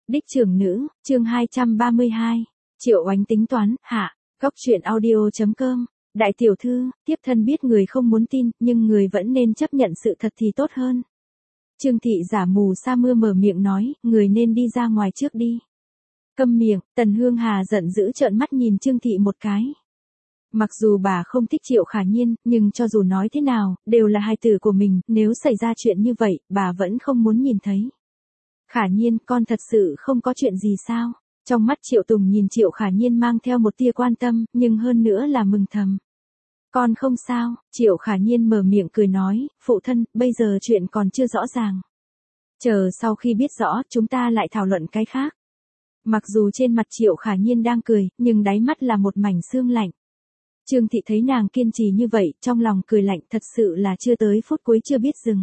Đích trưởng nữ, chương 232. Triệu Oánh tính toán, hạ. Góc truyện audio.com. Đại tiểu thư, tiếp thân biết người không muốn tin, nhưng người vẫn nên chấp nhận sự thật thì tốt hơn. Trương thị giả mù sa mưa mở miệng nói, người nên đi ra ngoài trước đi. Câm miệng, Tần Hương Hà giận dữ trợn mắt nhìn Trương thị một cái. Mặc dù bà không thích Triệu Khả Nhiên, nhưng cho dù nói thế nào, đều là hài tử của mình, nếu xảy ra chuyện như vậy, bà vẫn không muốn nhìn thấy. Khả Nhiên, con thật sự không có chuyện gì sao? Trong mắt Triệu Tùng nhìn Triệu Khả Nhiên mang theo một tia quan tâm, nhưng hơn nữa là mừng thầm. Con không sao, Triệu Khả Nhiên mở miệng cười nói, phụ thân, bây giờ chuyện còn chưa rõ ràng. Chờ sau khi biết rõ, chúng ta lại thảo luận cái khác. Mặc dù trên mặt Triệu Khả Nhiên đang cười, nhưng đáy mắt là một mảnh sương lạnh. Trương thị thấy nàng kiên trì như vậy, trong lòng cười lạnh, thật sự là chưa tới phút cuối chưa biết dừng.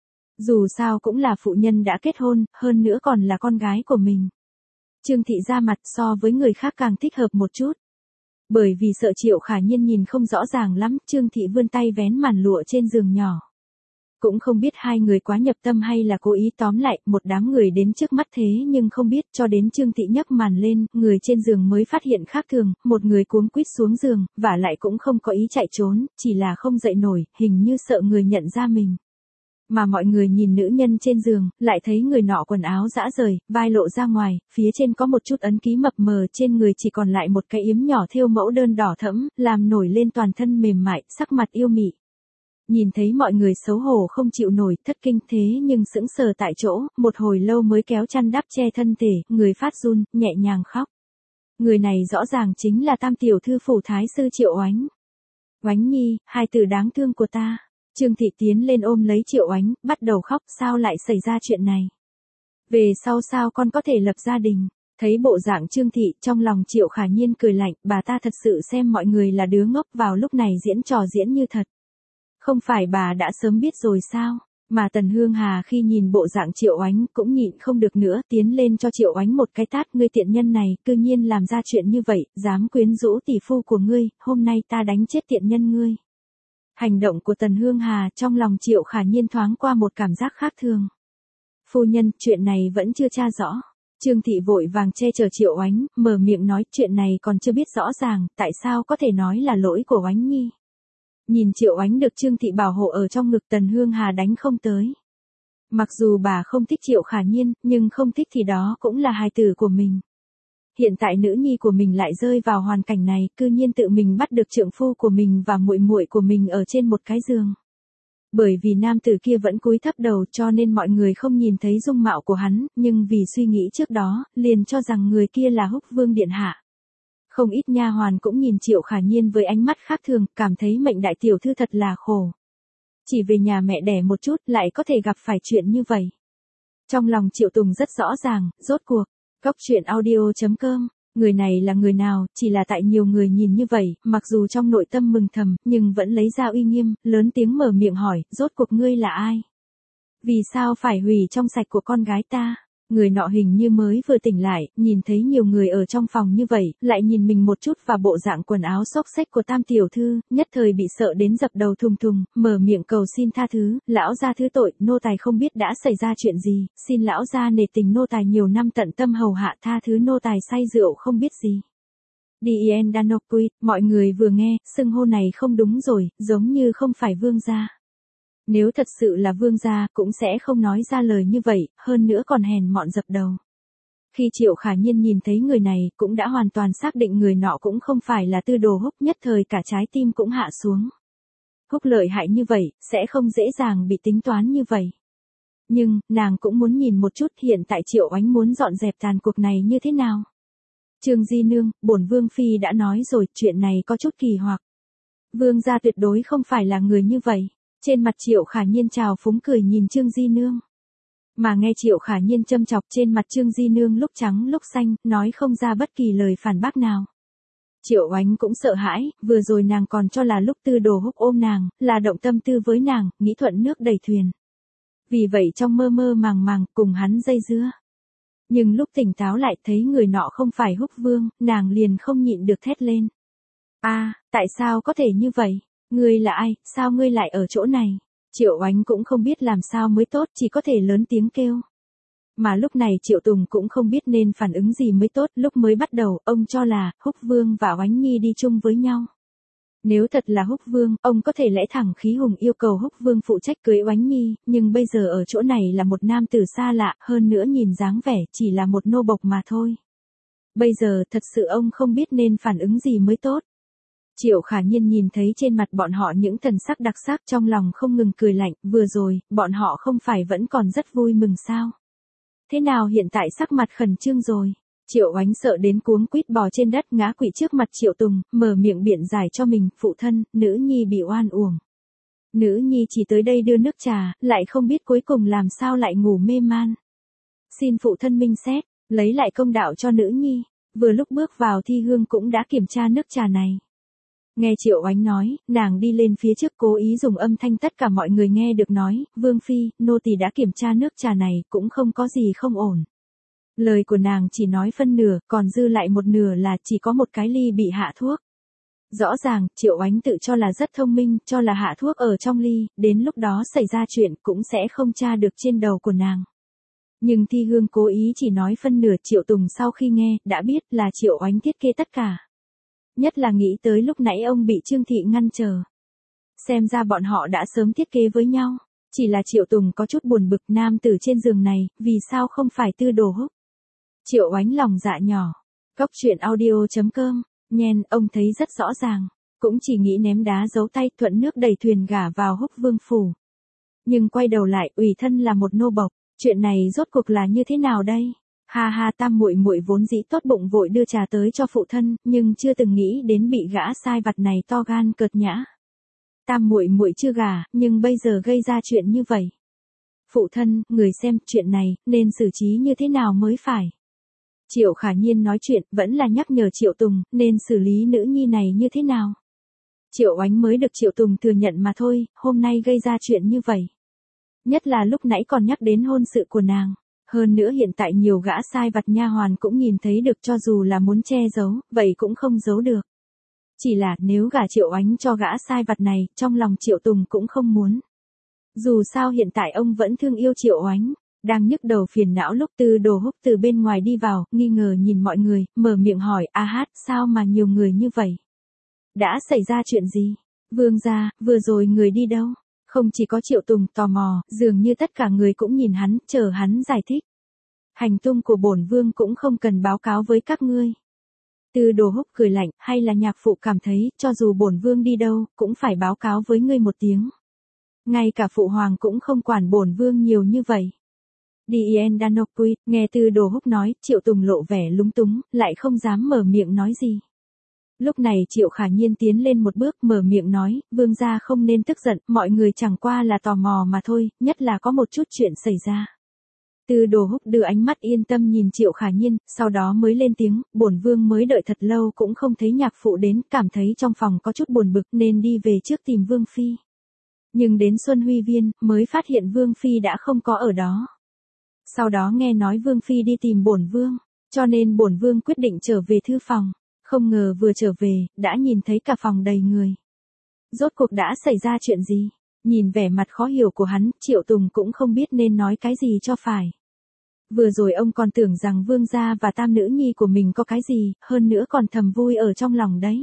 Dù sao cũng là phụ nhân đã kết hôn, hơn nữa còn là con gái của mình. Trương thị ra mặt so với người khác càng thích hợp một chút. Bởi vì sợ Triệu Khả Nhiên nhìn không rõ ràng lắm, Trương thị vươn tay vén màn lụa trên giường nhỏ. Cũng không biết hai người quá nhập tâm hay là cố ý, tóm lại, một đám người đến trước mắt thế nhưng không biết, cho đến Trương thị nhấc màn lên, người trên giường mới phát hiện khác thường, một người cuống quýt xuống giường, vả lại cũng không có ý chạy trốn, chỉ là không dậy nổi, hình như sợ người nhận ra mình. Mà mọi người nhìn nữ nhân trên giường, lại thấy người nọ quần áo rã rời, vai lộ ra ngoài, phía trên có một chút ấn ký mập mờ, trên người chỉ còn lại một cái yếm nhỏ thêu mẫu đơn đỏ thẫm, làm nổi lên toàn thân mềm mại, sắc mặt yêu mị. Nhìn thấy mọi người xấu hổ không chịu nổi, thất kinh thế nhưng sững sờ tại chỗ, một hồi lâu mới kéo chăn đắp che thân thể, người phát run, nhẹ nhàng khóc. Người này rõ ràng chính là tam tiểu thư phủ thái sư Triệu Oánh. Oánh nhi, hai từ đáng thương của ta. Trương thị tiến lên ôm lấy Triệu Oánh, bắt đầu khóc, sao lại xảy ra chuyện này? Về sau sao con có thể lập gia đình? Thấy bộ dạng Trương thị, trong lòng Triệu Khả Nhiên cười lạnh, bà ta thật sự xem mọi người là đứa ngốc, vào lúc này diễn trò diễn như thật. Không phải bà đã sớm biết rồi sao? Mà Tần Hương Hà khi nhìn bộ dạng Triệu Oánh cũng nhịn không được nữa, tiến lên cho Triệu Oánh một cái tát, ngươi tiện nhân này, cư nhiên làm ra chuyện như vậy, dám quyến rũ tỷ phu của ngươi, hôm nay ta đánh chết tiện nhân ngươi. Hành động của Tần Hương Hà trong lòng Triệu Khả Nhiên thoáng qua một cảm giác khác thường. Phu nhân, chuyện này vẫn chưa tra rõ. Trương thị vội vàng che chở Triệu Oánh, mở miệng nói chuyện này còn chưa biết rõ ràng, tại sao có thể nói là lỗi của Oánh nhi. Nhìn Triệu Oánh được Trương thị bảo hộ ở trong ngực, Tần Hương Hà đánh không tới. Mặc dù bà không thích Triệu Khả Nhiên, nhưng không thích thì đó cũng là hài tử của mình. Hiện tại nữ nhi của mình lại rơi vào hoàn cảnh này, cư nhiên tự mình bắt được trượng phu của mình và muội muội của mình ở trên một cái giường. Bởi vì nam tử kia vẫn cúi thấp đầu cho nên mọi người không nhìn thấy dung mạo của hắn, nhưng vì suy nghĩ trước đó, liền cho rằng người kia là Húc Vương điện hạ. Không ít nha hoàn cũng nhìn Triệu Khả Nhiên với ánh mắt khác thường, cảm thấy mệnh đại tiểu thư thật là khổ. Chỉ về nhà mẹ đẻ một chút lại có thể gặp phải chuyện như vậy. Trong lòng Triệu Tùng rất rõ ràng, rốt cuộc. Góc truyện audio.com. Người này là người nào, chỉ là tại nhiều người nhìn như vậy, mặc dù trong nội tâm mừng thầm, nhưng vẫn lấy ra uy nghiêm, lớn tiếng mở miệng hỏi, rốt cuộc ngươi là ai? Vì sao phải hủy trong sạch của con gái ta? Người nọ hình như mới vừa tỉnh lại, nhìn thấy nhiều người ở trong phòng như vậy, lại nhìn mình một chút và bộ dạng quần áo xốc xếch của tam tiểu thư, nhất thời bị sợ đến dập đầu thùng thùng, mở miệng cầu xin tha thứ, lão gia thứ tội, nô tài không biết đã xảy ra chuyện gì, xin lão gia nể tình nô tài nhiều năm tận tâm hầu hạ, tha thứ nô tài say rượu không biết gì. Dien Danoquit, mọi người vừa nghe, xưng hô này không đúng rồi, giống như không phải vương gia. Nếu thật sự là vương gia, cũng sẽ không nói ra lời như vậy, hơn nữa còn hèn mọn dập đầu. Khi Triệu Khả Nhiên nhìn thấy người này, cũng đã hoàn toàn xác định người nọ cũng không phải là Tư Đồ Húc, nhất thời cả trái tim cũng hạ xuống. Húc lợi hại như vậy, sẽ không dễ dàng bị tính toán như vậy. Nhưng, nàng cũng muốn nhìn một chút hiện tại Triệu Oánh muốn dọn dẹp tàn cuộc này như thế nào. Trương Di Nương, bổn Vương Phi đã nói rồi, chuyện này có chút kỳ hoặc. Vương gia tuyệt đối không phải là người như vậy. Trên mặt Triệu Khả Nhiên trào phúng cười nhìn Trương Di Nương. Mà nghe Triệu Khả Nhiên châm chọc, trên mặt Trương Di Nương lúc trắng lúc xanh, nói không ra bất kỳ lời phản bác nào. Triệu Oánh cũng sợ hãi, vừa rồi nàng còn cho là lúc Tư Đồ Húc ôm nàng, là động tâm tư với nàng, nghĩ thuận nước đẩy thuyền. Vì vậy trong mơ mơ màng màng, cùng hắn dây dưa. Nhưng lúc tỉnh táo lại thấy người nọ không phải Húc Vương, nàng liền không nhịn được thét lên. Tại sao có thể như vậy? Ngươi là ai, sao ngươi lại ở chỗ này? Triệu Oánh cũng không biết làm sao mới tốt, chỉ có thể lớn tiếng kêu. Mà lúc này Triệu Tùng cũng không biết nên phản ứng gì mới tốt, lúc mới bắt đầu, ông cho là, Húc Vương và Oánh Nhi đi chung với nhau. Nếu thật là Húc Vương, ông có thể lẽ thẳng khí hùng yêu cầu Húc Vương phụ trách cưới Oánh Nhi, nhưng bây giờ ở chỗ này là một nam tử xa lạ, hơn nữa nhìn dáng vẻ chỉ là một nô bộc mà thôi. Bây giờ thật sự ông không biết nên phản ứng gì mới tốt. Triệu Khả Nhiên nhìn thấy trên mặt bọn họ những thần sắc đặc sắc, trong lòng không ngừng cười lạnh, vừa rồi, bọn họ không phải vẫn còn rất vui mừng sao? Thế nào hiện tại sắc mặt khẩn trương rồi? Triệu Oánh sợ đến cuống quýt bò trên đất ngã quỵ trước mặt Triệu Tùng, mở miệng biện giải cho mình, phụ thân, nữ nhi bị oan uổng. Nữ nhi chỉ tới đây đưa nước trà, lại không biết cuối cùng làm sao lại ngủ mê man. Xin phụ thân minh xét, lấy lại công đạo cho nữ nhi, vừa lúc bước vào Thi Hương cũng đã kiểm tra nước trà này. Nghe Triệu Oánh nói, nàng đi lên phía trước cố ý dùng âm thanh tất cả mọi người nghe được nói, Vương Phi, nô tỳ đã kiểm tra nước trà này, cũng không có gì không ổn. Lời của nàng chỉ nói phân nửa, còn dư lại một nửa là chỉ có một cái ly bị hạ thuốc. Rõ ràng, Triệu Oánh tự cho là rất thông minh, cho là hạ thuốc ở trong ly, đến lúc đó xảy ra chuyện cũng sẽ không tra được trên đầu của nàng. Nhưng Thi Hương cố ý chỉ nói phân nửa, Triệu Tùng sau khi nghe, đã biết là Triệu Oánh thiết kế tất cả. Nhất là nghĩ tới lúc nãy ông bị Trương Thị ngăn chờ. Xem ra bọn họ đã sớm thiết kế với nhau. Chỉ là Triệu Tùng có chút buồn bực, nam tử trên giường này, vì sao không phải Tư Đồ Húc? Triệu Oánh lòng dạ nhỏ. Cốc truyện audio.com, nhen, ông thấy rất rõ ràng. Cũng chỉ nghĩ ném đá giấu tay, thuận nước đẩy thuyền gả vào Húc Vương phủ. Nhưng quay đầu lại, ủy thân là một nô bộc. Chuyện này rốt cuộc là như thế nào đây? Ha ha, Tam muội muội vốn dĩ tốt bụng vội đưa trà tới cho phụ thân, nhưng chưa từng nghĩ đến bị gã sai vặt này to gan cợt nhã. Tam muội muội chưa gả, nhưng bây giờ gây ra chuyện như vậy. Phụ thân, người xem, chuyện này nên xử trí như thế nào mới phải? Triệu Khả Nhiên nói chuyện, vẫn là nhắc nhở Triệu Tùng, nên xử lý nữ nhi này như thế nào? Triệu Oánh mới được Triệu Tùng thừa nhận mà thôi, hôm nay gây ra chuyện như vậy. Nhất là lúc nãy còn nhắc đến hôn sự của nàng. Hơn nữa hiện tại nhiều gã sai vặt nha hoàn cũng nhìn thấy được, cho dù là muốn che giấu, vậy cũng không giấu được. Chỉ là nếu gả Triệu Oánh cho gã sai vặt này, trong lòng Triệu Tùng cũng không muốn. Dù sao hiện tại ông vẫn thương yêu Triệu Oánh. Đang nhức đầu phiền não lúc Tư Đồ Húc từ bên ngoài đi vào, nghi ngờ nhìn mọi người, mở miệng hỏi, a hát, sao mà nhiều người như vậy? Đã xảy ra chuyện gì? Vương gia, vừa rồi người đi đâu? Không chỉ có Triệu Tùng tò mò, dường như tất cả người cũng nhìn hắn, chờ hắn giải thích. Hành tung của bổn vương cũng không cần báo cáo với các ngươi. Tư Đồ Húc cười lạnh, hay là nhạc phụ cảm thấy, cho dù bổn vương đi đâu, cũng phải báo cáo với ngươi một tiếng. Ngay cả phụ hoàng cũng không quản bổn vương nhiều như vậy. Dien Danokui, nghe Tư Đồ Húc nói, Triệu Tùng lộ vẻ lúng túng, lại không dám mở miệng nói gì. Lúc này Triệu Khả Nhiên tiến lên một bước, mở miệng nói, vương gia không nên tức giận, mọi người chẳng qua là tò mò mà thôi, nhất là có một chút chuyện xảy ra. Tư Đồ Húc đưa ánh mắt yên tâm nhìn Triệu Khả Nhiên, sau đó mới lên tiếng, bổn vương mới đợi thật lâu cũng không thấy nhạc phụ đến, cảm thấy trong phòng có chút buồn bực nên đi về trước tìm Vương Phi. Nhưng đến Xuân Huy Viên, mới phát hiện Vương Phi đã không có ở đó. Sau đó nghe nói Vương Phi đi tìm bổn vương, cho nên bổn vương quyết định trở về thư phòng. Không ngờ vừa trở về, đã nhìn thấy cả phòng đầy người. Rốt cuộc đã xảy ra chuyện gì? Nhìn vẻ mặt khó hiểu của hắn, Triệu Tùng cũng không biết nên nói cái gì cho phải. Vừa rồi ông còn tưởng rằng vương gia và tam nữ nhi của mình có cái gì, hơn nữa còn thầm vui ở trong lòng đấy.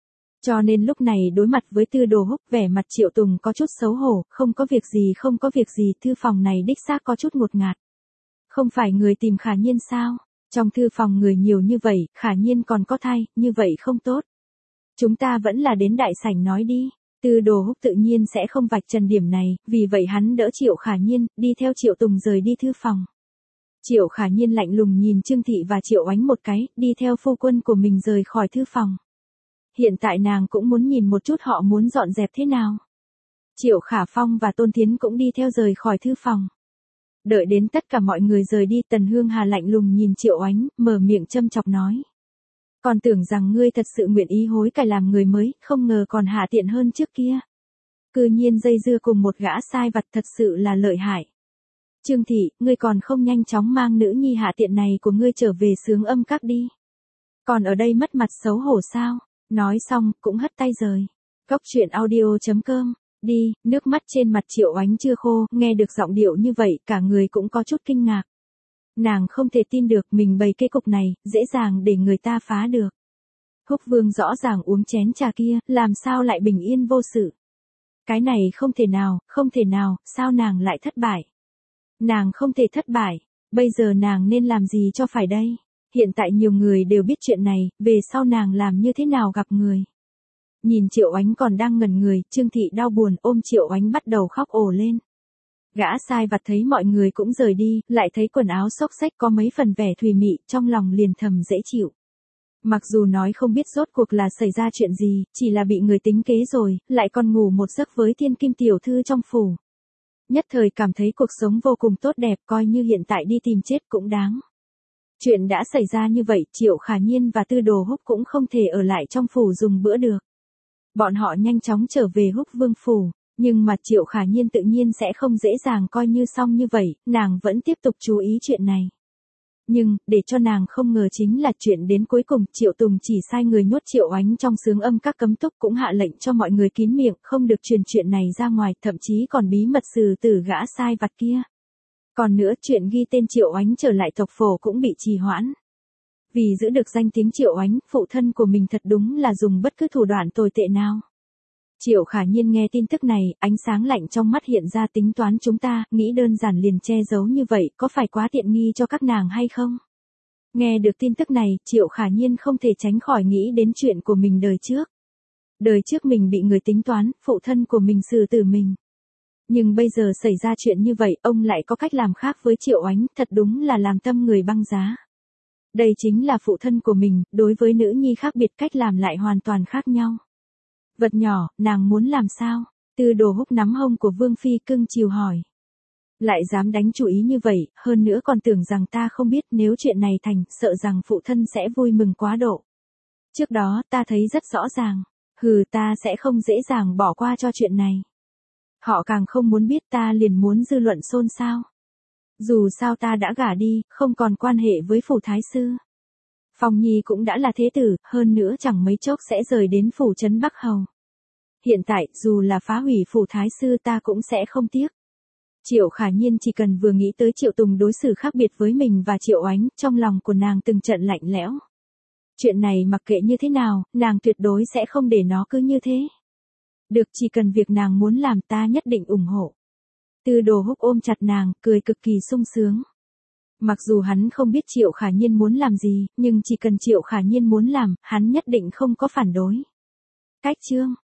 Cho nên lúc này đối mặt với Tư Đồ Húc, vẻ mặt Triệu Tùng có chút xấu hổ, không có việc gì, thư phòng này đích xác có chút ngột ngạt. Không phải người tìm Khả Nhiên sao? Trong thư phòng người nhiều như vậy, Khả Nhiên còn có thai, như vậy không tốt. Chúng ta vẫn là đến đại sảnh nói đi. Tư Đồ Húc tự nhiên sẽ không vạch trần điểm này, vì vậy hắn đỡ Triệu Khả Nhiên, đi theo Triệu Tùng rời đi thư phòng. Triệu Khả Nhiên lạnh lùng nhìn Trương Thị và Triệu Oánh một cái, đi theo phu quân của mình rời khỏi thư phòng. Hiện tại nàng cũng muốn nhìn một chút họ muốn dọn dẹp thế nào. Triệu Khả Phong và Tôn Thiến cũng đi theo rời khỏi thư phòng. Đợi đến tất cả mọi người rời đi, Tần Hương Hà lạnh lùng nhìn Triệu Oánh, mở miệng châm chọc nói. Còn tưởng rằng ngươi thật sự nguyện ý hối cải làm người mới, không ngờ còn hạ tiện hơn trước kia. Cư nhiên dây dưa cùng một gã sai vặt, thật sự là lợi hại. Trương Thị, ngươi còn không nhanh chóng mang nữ nhi hạ tiện này của ngươi trở về Sướng Âm Các đi. Còn ở đây mất mặt xấu hổ sao? Nói xong, cũng hất tay rời. Cốc truyện audio.com, đi, nước mắt trên mặt Triệu Oánh chưa khô, nghe được giọng điệu như vậy, cả người cũng có chút kinh ngạc. Nàng không thể tin được mình bày cái cục này, dễ dàng để người ta phá được. Húc Vương rõ ràng uống chén trà kia, làm sao lại bình yên vô sự. Cái này không thể nào, sao nàng lại thất bại. Nàng không thể thất bại, bây giờ nàng nên làm gì cho phải đây. Hiện tại nhiều người đều biết chuyện này, về sau nàng làm như thế nào gặp người. Nhìn Triệu Oánh còn đang ngẩn người, Trương Thị đau buồn ôm Triệu Oánh bắt đầu khóc ồ lên. Gã sai vặt thấy mọi người cũng rời đi, lại thấy quần áo xốc xếch có mấy phần vẻ thùy mị, trong lòng liền thầm dễ chịu. Mặc dù nói không biết rốt cuộc là xảy ra chuyện gì, chỉ là bị người tính kế rồi, lại còn ngủ một giấc với thiên kim tiểu thư trong phủ. Nhất thời cảm thấy cuộc sống vô cùng tốt đẹp, coi như hiện tại đi tìm chết cũng đáng. Chuyện đã xảy ra như vậy, Triệu Khả Nhiên và Tư Đồ Húc cũng không thể ở lại trong phủ dùng bữa được. Bọn họ nhanh chóng trở về Húc Vương phủ, nhưng mà Triệu Khả Nhiên tự nhiên sẽ không dễ dàng coi như xong như vậy, nàng vẫn tiếp tục chú ý chuyện này. Nhưng, để cho nàng không ngờ chính là chuyện đến cuối cùng, Triệu Tùng chỉ sai người nhốt Triệu Oánh trong xướng âm các cấm túc, cũng hạ lệnh cho mọi người kín miệng, không được truyền chuyện này ra ngoài, thậm chí còn bí mật xử tử gã sai vặt kia. Còn nữa, chuyện ghi tên Triệu Oánh trở lại tộc phổ cũng bị trì hoãn. Vì giữ được danh tiếng Triệu Oánh, phụ thân của mình thật đúng là dùng bất cứ thủ đoạn tồi tệ nào. Triệu Khả Nhiên nghe tin tức này, ánh sáng lạnh trong mắt hiện ra, tính toán chúng ta, nghĩ đơn giản liền che giấu như vậy, có phải quá tiện nghi cho các nàng hay không? Nghe được tin tức này, Triệu Khả Nhiên không thể tránh khỏi nghĩ đến chuyện của mình đời trước. Đời trước mình bị người tính toán, phụ thân của mình xử tử mình. Nhưng bây giờ xảy ra chuyện như vậy, ông lại có cách làm khác với Triệu Oánh, thật đúng là làm tâm người băng giá. Đây chính là phụ thân của mình, đối với nữ nhi khác biệt, cách làm lại hoàn toàn khác nhau. Vật nhỏ, nàng muốn làm sao? Tư Đồ Húc nắm hông của Vương Phi cưng chiều hỏi. Lại dám đánh chủ ý như vậy, hơn nữa còn tưởng rằng ta không biết, nếu chuyện này thành, sợ rằng phụ thân sẽ vui mừng quá độ. Trước đó ta thấy rất rõ ràng, ta sẽ không dễ dàng bỏ qua cho chuyện này. Họ càng không muốn biết, ta liền muốn dư luận xôn xao. Dù sao ta đã gả đi, không còn quan hệ với phủ thái sư. Phong Nhi cũng đã là thế tử, hơn nữa chẳng mấy chốc sẽ rời đến phủ trấn Bắc Hầu. Hiện tại, dù là phá hủy phủ thái sư ta cũng sẽ không tiếc. Triệu Khả Nhiên chỉ cần vừa nghĩ tới Triệu Tùng đối xử khác biệt với mình và Triệu Oánh, trong lòng của nàng từng trận lạnh lẽo. Chuyện này mặc kệ như thế nào, nàng tuyệt đối sẽ không để nó cứ như thế. Được, chỉ cần việc nàng muốn làm ta nhất định ủng hộ. Tư Đồ Húc ôm chặt nàng, cười cực kỳ sung sướng. Mặc dù hắn không biết Triệu Khả Nhiên muốn làm gì, nhưng chỉ cần Triệu Khả Nhiên muốn làm, hắn nhất định không có phản đối. Cách chương